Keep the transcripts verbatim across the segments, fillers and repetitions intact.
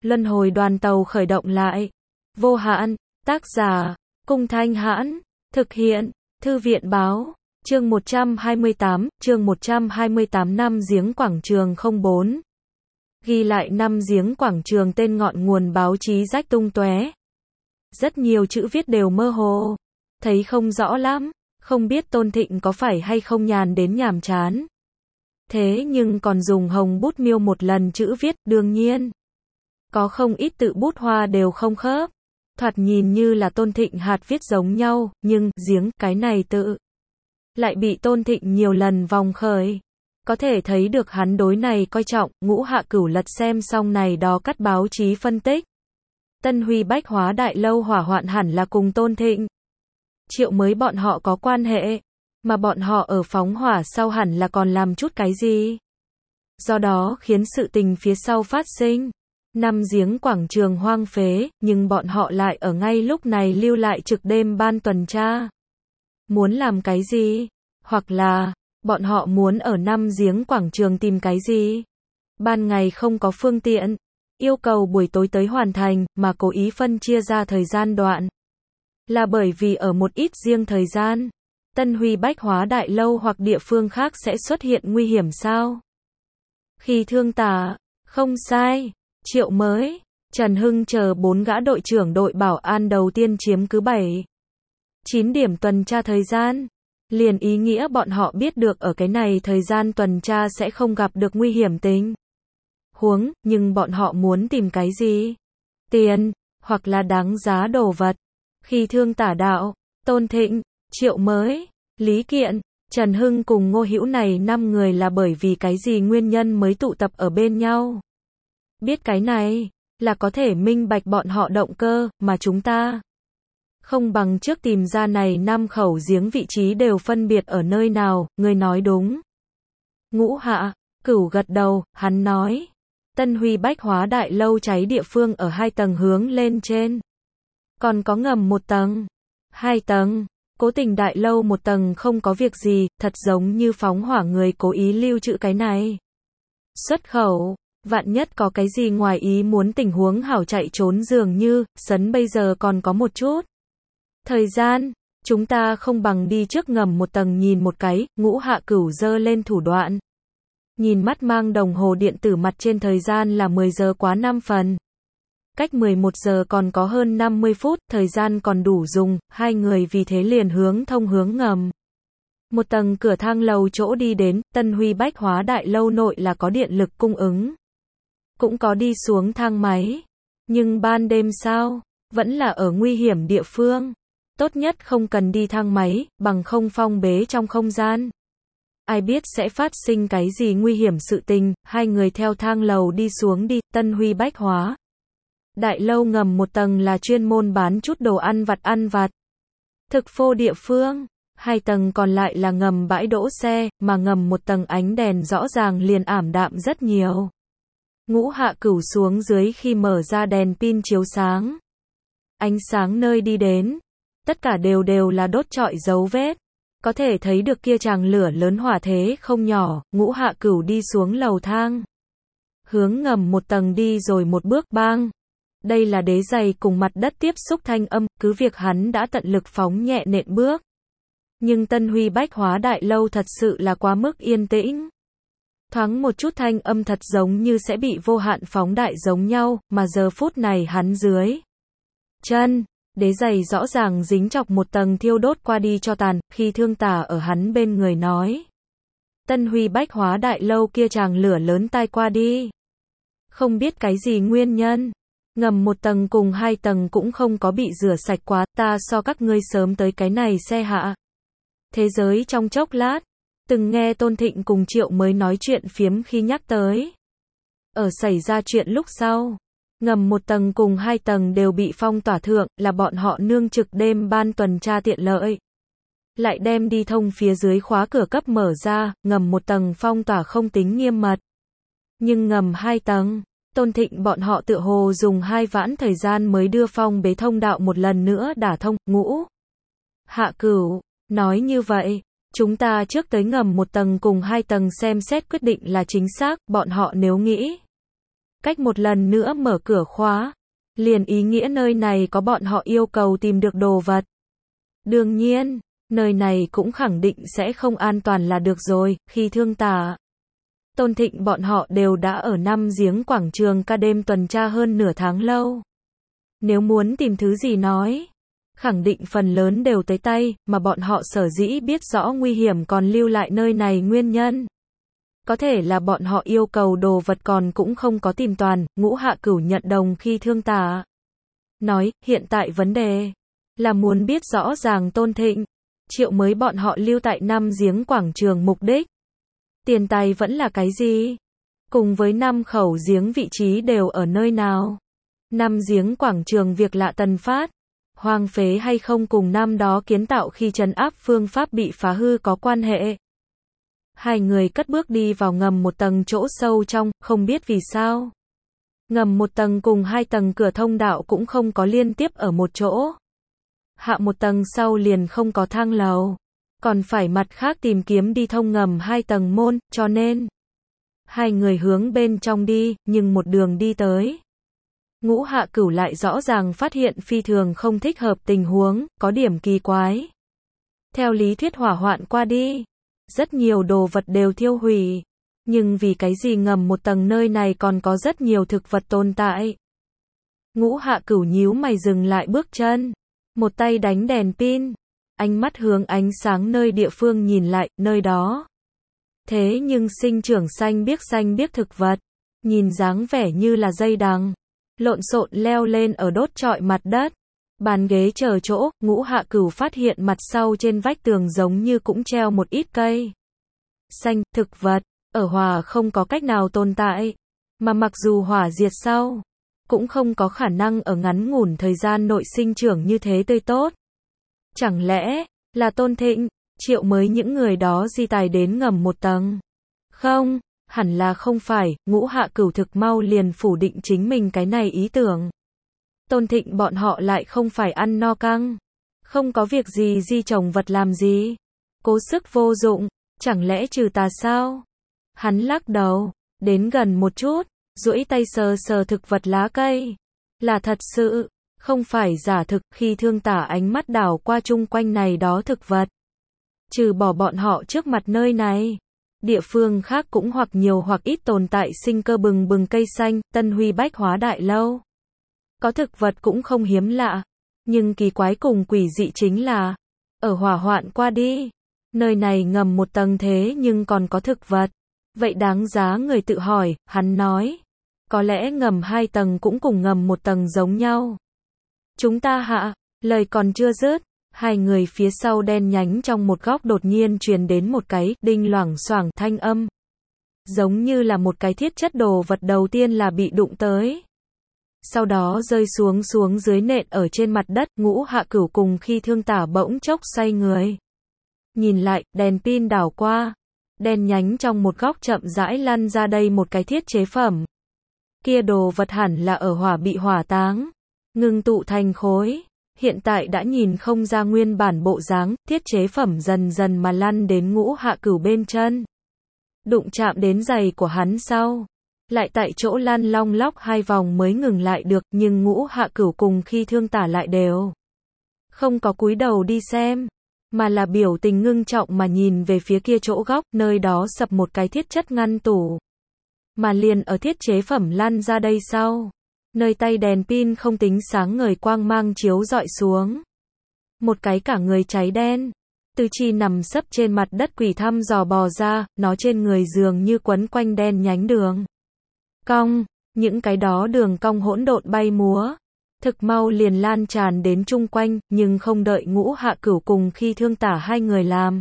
Luân hồi đoàn tàu khởi động lại. Vô hạn, tác giả, Cung Thanh Hãn, thực hiện, Thư viện báo, chương một trăm hai mươi tám, chương một trăm hai mươi tám năm giếng quảng trường không bốn. Ghi lại năm giếng quảng trường tên ngọn nguồn báo chí rách tung tóe. Rất nhiều chữ viết đều mơ hồ, thấy không rõ lắm, không biết Tôn Thịnh có phải hay không nhàn đến nhàm chán. Thế nhưng còn dùng hồng bút miêu một lần chữ viết, đương nhiên. Có không ít tự bút hoa đều không khớp. Thoạt nhìn như là Tôn Thịnh hạt viết giống nhau, nhưng, giếng, cái này tự. Lại bị Tôn Thịnh nhiều lần vòng khởi. Có thể thấy được hắn đối này coi trọng, Ngũ Hạ Cửu lật xem xong này đó cắt báo chí phân tích. Tân Huy Bách Hóa Đại Lâu hỏa hoạn hẳn là cùng Tôn Thịnh. Triệu mới bọn họ có quan hệ, mà bọn họ ở phóng hỏa sau hẳn là còn làm chút cái gì. Do đó khiến sự tình phía sau phát sinh. Năm giếng quảng trường hoang phế, nhưng bọn họ lại ở ngay lúc này lưu lại trực đêm ban tuần tra. Muốn làm cái gì? Hoặc là, bọn họ muốn ở năm giếng quảng trường tìm cái gì? Ban ngày không có phương tiện, yêu cầu buổi tối tới hoàn thành, mà cố ý phân chia ra thời gian đoạn. Là bởi vì ở một ít riêng thời gian, Tân Huy Bách Hóa Đại Lâu hoặc địa phương khác sẽ xuất hiện nguy hiểm sao? Khi Thương Tả, không sai, Triệu mới, Trần Hưng chờ bốn gã đội trưởng đội bảo an đầu tiên chiếm cứ bảy, chín điểm tuần tra thời gian. Liền ý nghĩa bọn họ biết được ở cái này thời gian tuần tra sẽ không gặp được nguy hiểm tình huống, nhưng bọn họ muốn tìm cái gì? Tiền, hoặc là đáng giá đồ vật. Khi Thương Tả đạo, Tôn Thịnh, Triệu mới, Lý Kiện, Trần Hưng cùng Ngô Hữu này năm người là bởi vì cái gì nguyên nhân mới tụ tập ở bên nhau. Biết cái này, là có thể minh bạch bọn họ động cơ, mà chúng ta không bằng trước tìm ra này năm khẩu giếng vị trí đều phân biệt ở nơi nào, người nói đúng. Ngũ Hạ Cửu gật đầu, hắn nói. Tân Huy Bách Hóa Đại Lâu cháy địa phương ở hai tầng hướng lên trên. Còn có ngầm một tầng, hai tầng. Cố Tình Đại Lâu một tầng không có việc gì, thật giống như phóng hỏa người cố ý lưu trữ cái này. Xuất khẩu, vạn nhất có cái gì ngoài ý muốn tình huống hảo chạy trốn dường như, sấn bây giờ còn có một chút thời gian, chúng ta không bằng đi trước ngầm một tầng nhìn một cái. Ngũ Hạ Cửu giơ lên thủ đoạn. Nhìn mắt mang đồng hồ điện tử mặt trên thời gian là mười giờ quá năm phần. Cách mười một giờ còn có hơn năm mươi phút, thời gian còn đủ dùng, hai người vì thế liền hướng thông hướng ngầm. Một tầng cửa thang lầu chỗ đi đến, Tân Huy Bách Hóa Đại Lâu nội là có điện lực cung ứng. Cũng có đi xuống thang máy. Nhưng ban đêm sao? Vẫn là ở nguy hiểm địa phương. Tốt nhất không cần đi thang máy, bằng không phong bế trong không gian. Ai biết sẽ phát sinh cái gì nguy hiểm sự tình, hai người theo thang lầu đi xuống đi, Tân Huy Bách Hóa Đại Lâu ngầm một tầng là chuyên môn bán chút đồ ăn vặt ăn vặt. Thực phô địa phương, hai tầng còn lại là ngầm bãi đỗ xe, mà ngầm một tầng ánh đèn rõ ràng liền ảm đạm rất nhiều. Ngũ Hạ Cửu xuống dưới khi mở ra đèn pin chiếu sáng. Ánh sáng nơi đi đến, tất cả đều đều là đốt trọi dấu vết. Có thể thấy được kia tràng lửa lớn hỏa thế không nhỏ. Ngũ Hạ Cửu đi xuống lầu thang. Hướng ngầm một tầng đi rồi một bước bang. Đây là đế giày cùng mặt đất tiếp xúc thanh âm, cứ việc hắn đã tận lực phóng nhẹ nện bước. Nhưng Tân Huy Bách Hóa Đại Lâu thật sự là quá mức yên tĩnh. Thoáng một chút thanh âm thật giống như sẽ bị vô hạn phóng đại giống nhau, mà giờ phút này hắn dưới chân, đế giày rõ ràng dính chọc một tầng thiêu đốt qua đi cho tàn, khi Thương Tả ở hắn bên người nói. Tân Huy Bách Hóa Đại Lâu kia tràng lửa lớn tai qua đi. Không biết cái gì nguyên nhân. Ngầm một tầng cùng hai tầng cũng không có bị rửa sạch quá, ta so các ngươi sớm tới cái này xe hạ. Thế giới trong chốc lát, từng nghe Tôn Thịnh cùng Triệu mới nói chuyện phiếm khi nhắc tới. Ở xảy ra chuyện lúc sau, ngầm một tầng cùng hai tầng đều bị phong tỏa thượng, là bọn họ nương trực đêm ban tuần tra tiện lợi. Lại đem đi thông phía dưới khóa cửa cấp mở ra, ngầm một tầng phong tỏa không tính nghiêm mật. Nhưng ngầm hai tầng, Tôn Thịnh bọn họ tựa hồ dùng hai vãn thời gian mới đưa phong bế thông đạo một lần nữa đả thông. Ngũ Hạ Cửu nói như vậy, chúng ta trước tới ngầm một tầng cùng hai tầng xem xét quyết định là chính xác, bọn họ nếu nghĩ cách một lần nữa mở cửa khóa, liền ý nghĩa nơi này có bọn họ yêu cầu tìm được đồ vật. Đương nhiên, nơi này cũng khẳng định sẽ không an toàn là được rồi, khi Thương Tà, Tôn Thịnh bọn họ đều đã ở năm giếng quảng trường ca đêm tuần tra hơn nửa tháng lâu. Nếu muốn tìm thứ gì nói, khẳng định phần lớn đều tới tay, mà bọn họ sở dĩ biết rõ nguy hiểm còn lưu lại nơi này nguyên nhân. Có thể là bọn họ yêu cầu đồ vật còn cũng không có tìm toàn, Ngũ Hạ Cửu nhận đồng khi Thương Tà nói, hiện tại vấn đề là muốn biết rõ ràng Tôn Thịnh, Triệu mới bọn họ lưu tại năm giếng quảng trường mục đích. Tiền tài vẫn là cái gì? Cùng với năm khẩu giếng vị trí đều ở nơi nào? Năm giếng quảng trường việc lạ tần phát, hoang phế hay không cùng năm đó kiến tạo khi trấn áp phương pháp bị phá hư có quan hệ? Hai người cất bước đi vào ngầm một tầng chỗ sâu trong, không biết vì sao. Ngầm một tầng cùng hai tầng cửa thông đạo cũng không có liên tiếp ở một chỗ. Hạ một tầng sau liền không có thang lầu. Còn phải mặt khác tìm kiếm đi thông ngầm hai tầng môn, cho nên hai người hướng bên trong đi, nhưng một đường đi tới. Ngũ Hạ Cửu lại rõ ràng phát hiện phi thường không thích hợp tình huống, có điểm kỳ quái. Theo lý thuyết hỏa hoạn qua đi, rất nhiều đồ vật đều thiêu hủy, nhưng vì cái gì ngầm một tầng nơi này còn có rất nhiều thực vật tồn tại. Ngũ Hạ Cửu nhíu mày dừng lại bước chân, một tay đánh đèn pin, ánh mắt hướng ánh sáng nơi địa phương nhìn lại, nơi đó. Thế nhưng sinh trưởng xanh biếc xanh biếc thực vật, nhìn dáng vẻ như là dây đằng, lộn xộn leo lên ở đốt trọi mặt đất. Bàn ghế chờ chỗ, Ngũ Hạ Cửu phát hiện mặt sau trên vách tường giống như cũng treo một ít cây xanh, thực vật, ở hỏa không có cách nào tồn tại, mà mặc dù hỏa diệt sau, cũng không có khả năng ở ngắn ngủn thời gian nội sinh trưởng như thế tươi tốt. Chẳng lẽ, là Tôn Thịnh, Triệu mới những người đó di tài đến ngầm một tầng? Không, hẳn là không phải, Ngũ Hạ Cửu thực mau liền phủ định chính mình cái này ý tưởng. Tôn Thịnh bọn họ lại không phải ăn no căng, không có việc gì di trồng vật làm gì, cố sức vô dụng, chẳng lẽ trừ tà sao? Hắn lắc đầu, đến gần một chút, duỗi tay sờ sờ thực vật lá cây, là thật sự, không phải giả thực. Khi Thương Tà ánh mắt đảo qua chung quanh này đó thực vật, trừ bỏ bọn họ trước mặt nơi này, địa phương khác cũng hoặc nhiều hoặc ít tồn tại sinh cơ bừng bừng cây xanh. Tân Huy Bách Hóa Đại Lâu có thực vật cũng không hiếm lạ, nhưng kỳ quái cùng quỷ dị chính là, ở hỏa hoạn qua đi, nơi này ngầm một tầng thế nhưng còn có thực vật, vậy đáng giá người tự hỏi. Hắn nói, có lẽ ngầm hai tầng cũng cùng ngầm một tầng giống nhau. Chúng ta hạ, lời còn chưa dứt, hai người phía sau đen nhánh trong một góc đột nhiên truyền đến một cái đinh loảng xoảng thanh âm, giống như là một cái thiết chất đồ vật đầu tiên là bị đụng tới, sau đó rơi xuống xuống dưới nện ở trên mặt đất. Ngũ Hạ Cửu cùng khi Thương Tà bỗng chốc xoay người, nhìn lại, đèn pin đảo qua, đen nhánh trong một góc chậm rãi lăn ra đây một cái thiết chế phẩm. Kia đồ vật hẳn là ở hỏa bị hỏa táng, ngưng tụ thành khối, hiện tại đã nhìn không ra nguyên bản bộ dáng. Thiết chế phẩm dần dần mà lăn đến Ngũ Hạ Cửu bên chân, đụng chạm đến giày của hắn sau, lại tại chỗ lăn long lóc hai vòng mới ngừng lại được. Nhưng Ngũ Hạ Cửu cùng khi Thương Tà lại đều không có cúi đầu đi xem, mà là biểu tình ngưng trọng mà nhìn về phía kia chỗ góc, nơi đó sập một cái thiết chất ngăn tủ, mà liền ở thiết chế phẩm lăn ra đây sau, nơi tay đèn pin không tính sáng ngời quang mang chiếu dọi xuống, một cái cả người cháy đen, Tư Chi nằm sấp trên mặt đất quỷ thăm dò bò ra, nó trên người dường như quấn quanh đen nhánh đường cong, những cái đó đường cong hỗn độn bay múa, thực mau liền lan tràn đến chung quanh, nhưng không đợi Ngũ Hạ Cửu cùng khi Thương Tà hai người làm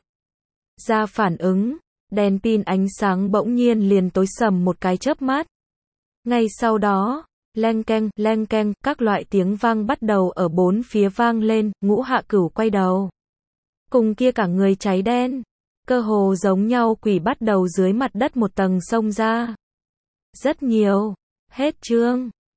ra phản ứng, đèn pin ánh sáng bỗng nhiên liền tối sầm một cái chớp mắt. Ngay sau đó, leng keng, leng keng, các loại tiếng vang bắt đầu ở bốn phía vang lên. Ngũ Hạ Cửu quay đầu, cùng kia cả người cháy đen, cơ hồ giống nhau quỷ bắt đầu dưới mặt đất một tầng xông ra. Rất nhiều. Hết chương.